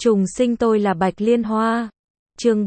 Trùng sinh tôi là Bạch Liên Hoa. Chương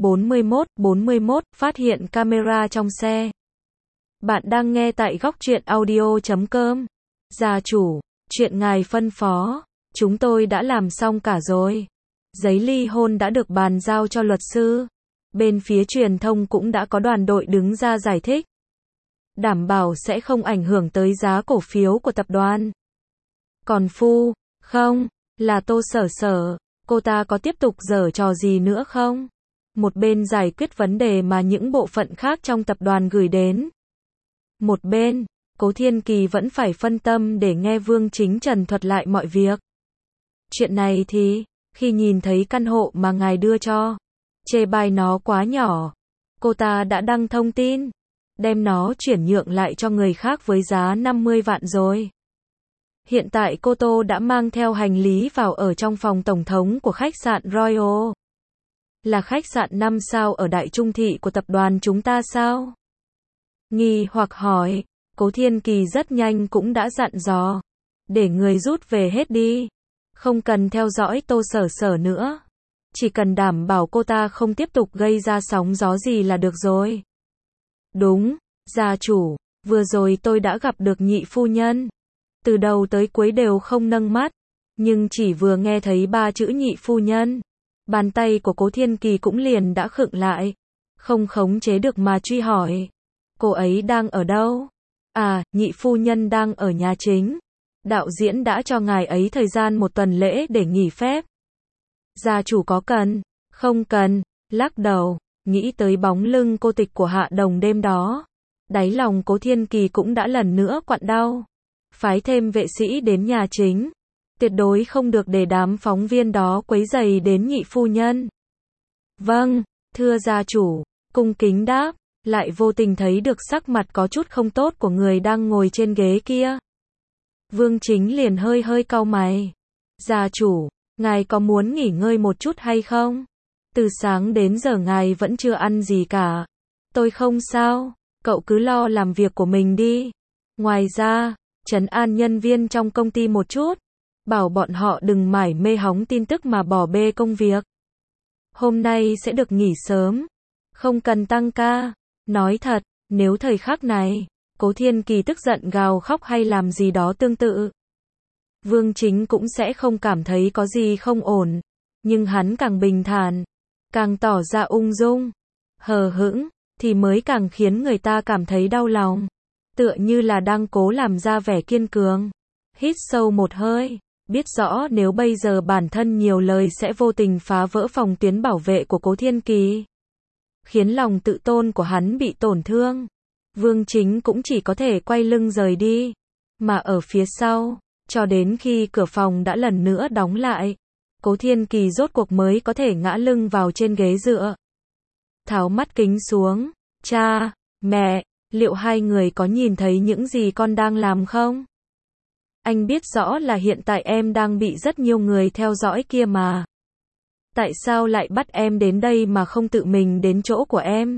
41, phát hiện camera trong xe. Bạn đang nghe tại góc truyện audio.com. Gia chủ, chuyện ngài phân phó, chúng tôi đã làm xong cả rồi. Giấy ly hôn đã được bàn giao cho luật sư. Bên phía truyền thông cũng đã có đoàn đội đứng ra giải thích. Đảm bảo sẽ không ảnh hưởng tới giá cổ phiếu của tập đoàn. Còn không, là Tô Sở Sở, cô ta có tiếp tục giở trò gì nữa không? Một bên giải quyết vấn đề mà những bộ phận khác trong tập đoàn gửi đến. Một bên, Cố Thiên Kỳ vẫn phải phân tâm để nghe Vương Chính Trần thuật lại mọi việc. Chuyện này thì, khi nhìn thấy căn hộ mà ngài đưa cho, chê bai nó quá nhỏ, cô ta đã đăng thông tin, đem nó chuyển nhượng lại cho người khác với giá 50 vạn rồi. Hiện tại cô Tô đã mang theo hành lý vào ở trong phòng tổng thống của khách sạn Royal. Là khách sạn 5 sao ở Đại Trung Thị của tập đoàn chúng ta sao? Nghi hoặc hỏi, Cố Thiên Kỳ rất nhanh cũng đã dặn dò. Để người rút về hết đi. Không cần theo dõi Tô Sở Sở nữa. Chỉ cần đảm bảo cô ta không tiếp tục gây ra sóng gió gì là được rồi. Đúng, gia chủ, vừa rồi tôi đã gặp được nhị phu nhân. Từ đầu tới cuối đều không nâng mắt. Nhưng chỉ vừa nghe thấy 3 chữ nhị phu nhân. Bàn tay của Cố Thiên Kỳ cũng liền đã khựng lại. Không khống chế được mà truy hỏi. Cô ấy đang ở đâu? À, nhị phu nhân đang ở nhà chính. Đạo diễn đã cho ngài ấy thời gian 1 tuần lễ để nghỉ phép. Gia chủ có cần? Không cần, lắc đầu, nghĩ tới bóng lưng cô tịch của Hạ Đồng đêm đó. Đáy lòng Cố Thiên Kỳ cũng đã lần nữa quặn đau. Phái thêm vệ sĩ đến nhà chính. Tuyệt đối không được để đám phóng viên đó quấy rầy đến nhị phu nhân. Vâng, thưa gia chủ, cung kính đáp, lại vô tình thấy được sắc mặt có chút không tốt của người đang ngồi trên ghế kia. Vương Chính liền hơi cau mày. Gia chủ, ngài có muốn nghỉ ngơi một chút hay không? Từ sáng đến giờ ngài vẫn chưa ăn gì cả. Tôi không sao, cậu cứ lo làm việc của mình đi. Ngoài ra, trấn an nhân viên trong công ty một chút. Bảo bọn họ đừng mải mê hóng tin tức mà bỏ bê công việc. Hôm nay sẽ được nghỉ sớm. Không cần tăng ca. Nói thật, nếu thời khắc này, Cố Thiên Kỳ tức giận gào khóc hay làm gì đó tương tự. Vương Chính cũng sẽ không cảm thấy có gì không ổn. Nhưng hắn càng bình thản, càng tỏ ra ung dung, hờ hững, thì mới càng khiến người ta cảm thấy đau lòng. Tựa như là đang cố làm ra vẻ kiên cường. Hít sâu một hơi. Biết rõ nếu bây giờ bản thân nhiều lời sẽ vô tình phá vỡ phòng tuyến bảo vệ của Cố Thiên Kỳ. Khiến lòng tự tôn của hắn bị tổn thương. Vương Chính cũng chỉ có thể quay lưng rời đi. Mà ở phía sau, cho đến khi cửa phòng đã lần nữa đóng lại, Cố Thiên Kỳ rốt cuộc mới có thể ngã lưng vào trên ghế dựa. Tháo mắt kính xuống. Cha, mẹ, liệu hai người có nhìn thấy những gì con đang làm không? Anh biết rõ là hiện tại em đang bị rất nhiều người theo dõi kia mà. Tại sao lại bắt em đến đây mà không tự mình đến chỗ của em?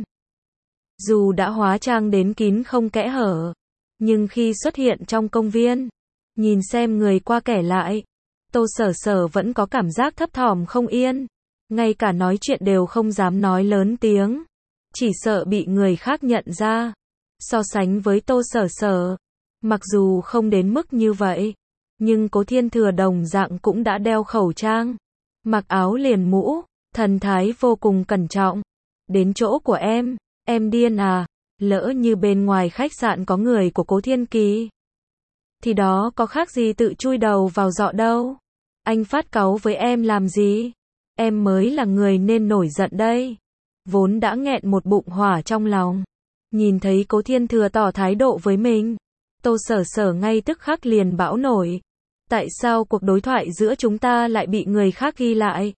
Dù đã hóa trang đến kín không kẽ hở, nhưng khi xuất hiện trong công viên, nhìn xem người qua kẻ lại, Tô Sở Sở vẫn có cảm giác thấp thỏm không yên. Ngay cả nói chuyện đều không dám nói lớn tiếng. Chỉ sợ bị người khác nhận ra. So sánh với Tô Sở Sở, mặc dù không đến mức như vậy, nhưng Cố Thiên Thừa đồng dạng cũng đã đeo khẩu trang, mặc áo liền mũ, thần thái vô cùng cẩn trọng. Đến chỗ của em điên à? Lỡ như bên ngoài khách sạn có người của Cố Thiên Kỳ, thì đó có khác gì tự chui đầu vào giọ đâu. Anh phát cáu với em làm gì? Em mới là người nên nổi giận đây. Vốn đã nghẹn một bụng hỏa trong lòng, nhìn thấy Cố Thiên Thừa tỏ thái độ với mình, Tô Sở Sở ngay tức khắc liền bão nổi. Tại sao cuộc đối thoại giữa chúng ta lại bị người khác ghi lại?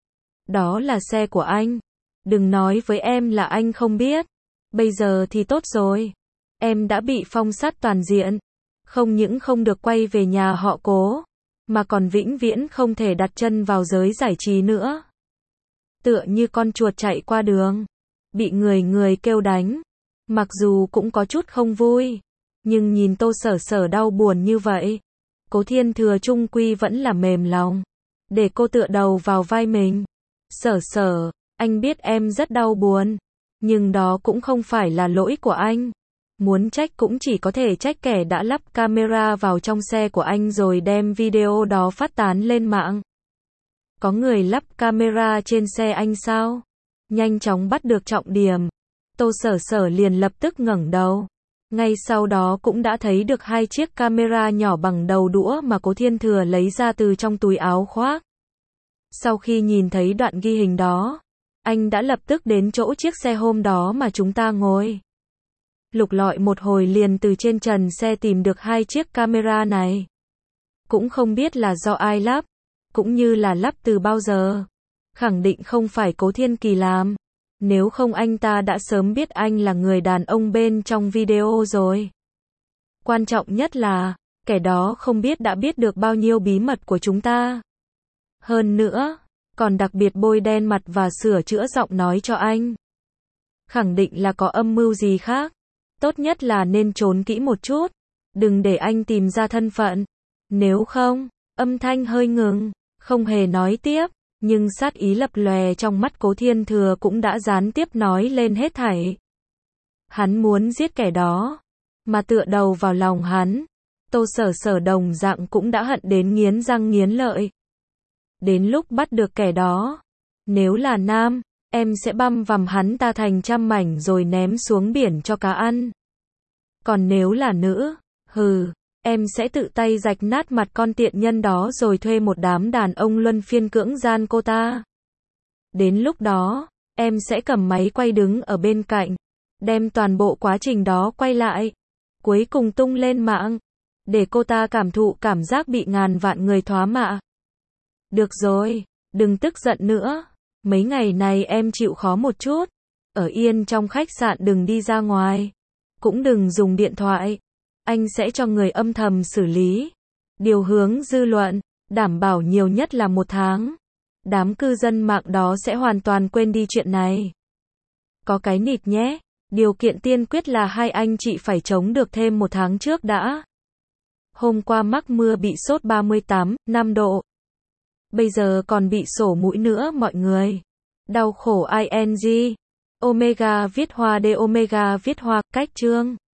Đó là xe của anh. Đừng nói với em là anh không biết. Bây giờ thì tốt rồi. Em đã bị phong sát toàn diện. Không những không được quay về nhà họ Cố, mà còn vĩnh viễn không thể đặt chân vào giới giải trí nữa. Tựa như con chuột chạy qua đường, bị người kêu đánh. Mặc dù cũng có chút không vui, nhưng nhìn Tô Sở Sở đau buồn như vậy, Cố Thiên Thừa chung quy vẫn là mềm lòng. để cô tựa đầu vào vai mình. Sở Sở, anh biết em rất đau buồn, nhưng đó cũng không phải là lỗi của anh. Muốn trách cũng chỉ có thể trách kẻ đã lắp camera vào trong xe của anh rồi đem video đó phát tán lên mạng. Có người lắp camera trên xe anh sao? Nhanh chóng bắt được trọng điểm. Tô Sở Sở liền lập tức ngẩng đầu. Ngay sau đó cũng đã thấy được 2 chiếc camera nhỏ bằng đầu đũa mà Cố Thiên Thừa lấy ra từ trong túi áo khoác. Sau khi nhìn thấy đoạn ghi hình đó, anh đã lập tức đến chỗ chiếc xe hôm đó mà chúng ta ngồi. Lục lọi một hồi liền từ trên trần xe tìm được 2 chiếc camera này. Cũng không biết là do ai lắp, cũng như là lắp từ bao giờ. Khẳng định không phải Cố Thiên Kỳ làm. Nếu không anh ta đã sớm biết anh là người đàn ông bên trong video rồi. Quan trọng nhất là, kẻ đó không biết đã biết được bao nhiêu bí mật của chúng ta. Hơn nữa, còn đặc biệt bôi đen mặt và sửa chữa giọng nói cho anh. Khẳng định là có âm mưu gì khác. Tốt nhất là nên trốn kỹ một chút. Đừng để anh tìm ra thân phận. Nếu không, âm thanh hơi ngừng, không hề nói tiếp. Nhưng sát ý lập lòe trong mắt Cố Thiên Thừa cũng đã gián tiếp nói lên hết thảy. Hắn muốn giết kẻ đó, mà tựa đầu vào lòng hắn. Tô Sở Sở đồng dạng cũng đã hận đến nghiến răng nghiến lợi. Đến lúc bắt được kẻ đó, nếu là nam, em sẽ băm vằm hắn ta thành trăm mảnh rồi ném xuống biển cho cá ăn. Còn nếu là nữ, em sẽ tự tay rạch nát mặt con tiện nhân đó rồi thuê một đám đàn ông luân phiên cưỡng gian cô ta. Đến lúc đó, em sẽ cầm máy quay đứng ở bên cạnh, đem toàn bộ quá trình đó quay lại, cuối cùng tung lên mạng, để cô ta cảm thụ cảm giác bị ngàn vạn người thoá mạ. Được rồi, đừng tức giận nữa, mấy ngày này em chịu khó một chút, ở yên trong khách sạn đừng đi ra ngoài, cũng đừng dùng điện thoại. Anh sẽ cho người âm thầm xử lý, điều hướng dư luận, đảm bảo nhiều nhất là 1 tháng. Đám cư dân mạng đó sẽ hoàn toàn quên đi chuyện này. Có cái nịt nhé, điều kiện tiên quyết là hai anh chị phải chống được thêm 1 tháng trước đã. Hôm qua mắc mưa bị sốt 38,5 độ. Bây giờ còn bị sổ mũi nữa mọi người. Đau khổ ing. Omega viết hoa D omega viết hoa, cách chương.